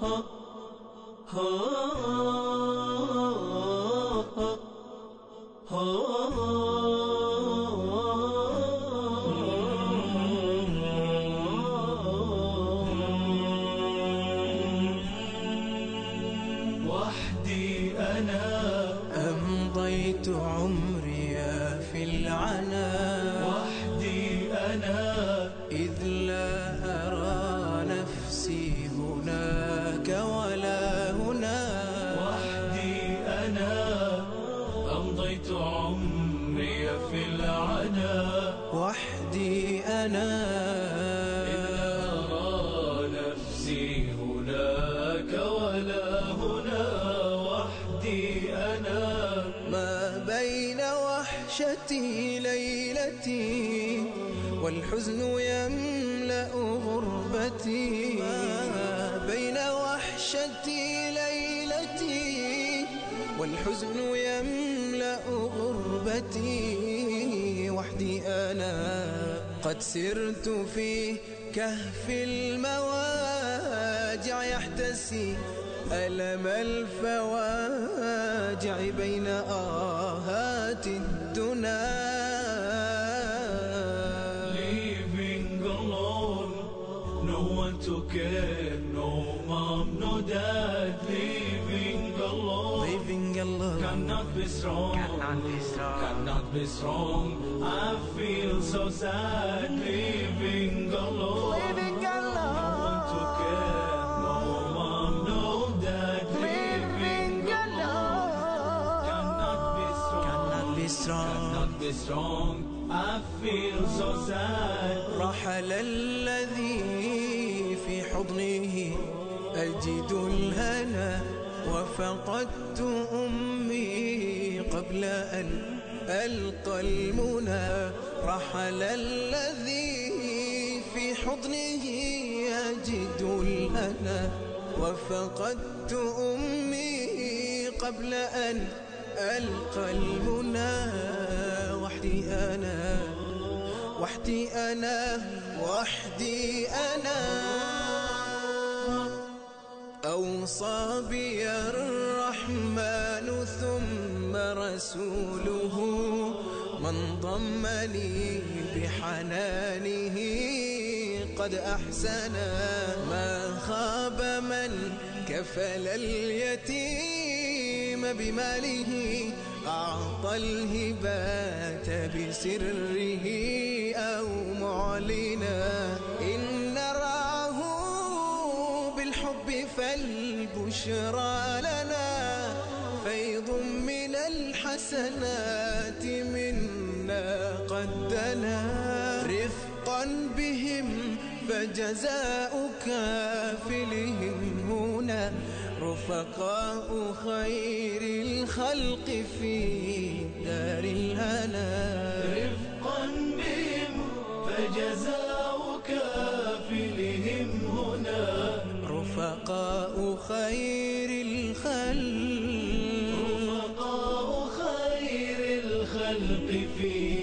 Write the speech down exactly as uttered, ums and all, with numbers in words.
وحدي أنا أمضيت عمري في العنى، وحدي أنا إذ لا أرى نفسي هناك ولا هنا. وحدي أنا أمضيت عمري في العنى، وحدي أنا إذ لا أرى نفسي هناك ولا هنا. وحدي أنا ما بين وحشتي ليلتي والحزن يملأ غربتي. ما بين وحشتي ليلتي والحزن يملأ غربتي. وحدي أنا قد سرت في كهف المواجع يحتسي ألم الفواجع بين آهات الدنا. Living alone, no one to care, no mom, no dad. Living alone, Living alone cannot be strong, cannot be strong, cannot be strong. I feel so sad. Living alone, Living alone, no one to care, no mom, no dad. Living alone, cannot be strong, cannot be strong, cannot be strong. I feel so sad. رحل الذي في حضنه أجد الهنا، وفقدت أمي قبل أن ألقى المنى. رحل الذي في حضنه أجد الهنا، وفقدت أمي قبل أن ألقى المنى. وحدي أنا وحدي أنا وحدي أنا أوصى بي الرحمن ثم رسوله، من ضمني بحنانه قد أحسنا. ما خاب من كفل اليتيم بماله، أعطى الهبات بسره أو معلنا. إن رآه بالحب فالبشرى لنا، فيض من الحسنات منا قد دنا. رفقا بهم فجزاء كافلهم هنا، رفقاء خير الخلق في دار الهنا. رفقا بهم فجزاء كافلهم هنا، رفقاء خير الخلق، رفقاء خير الخلق في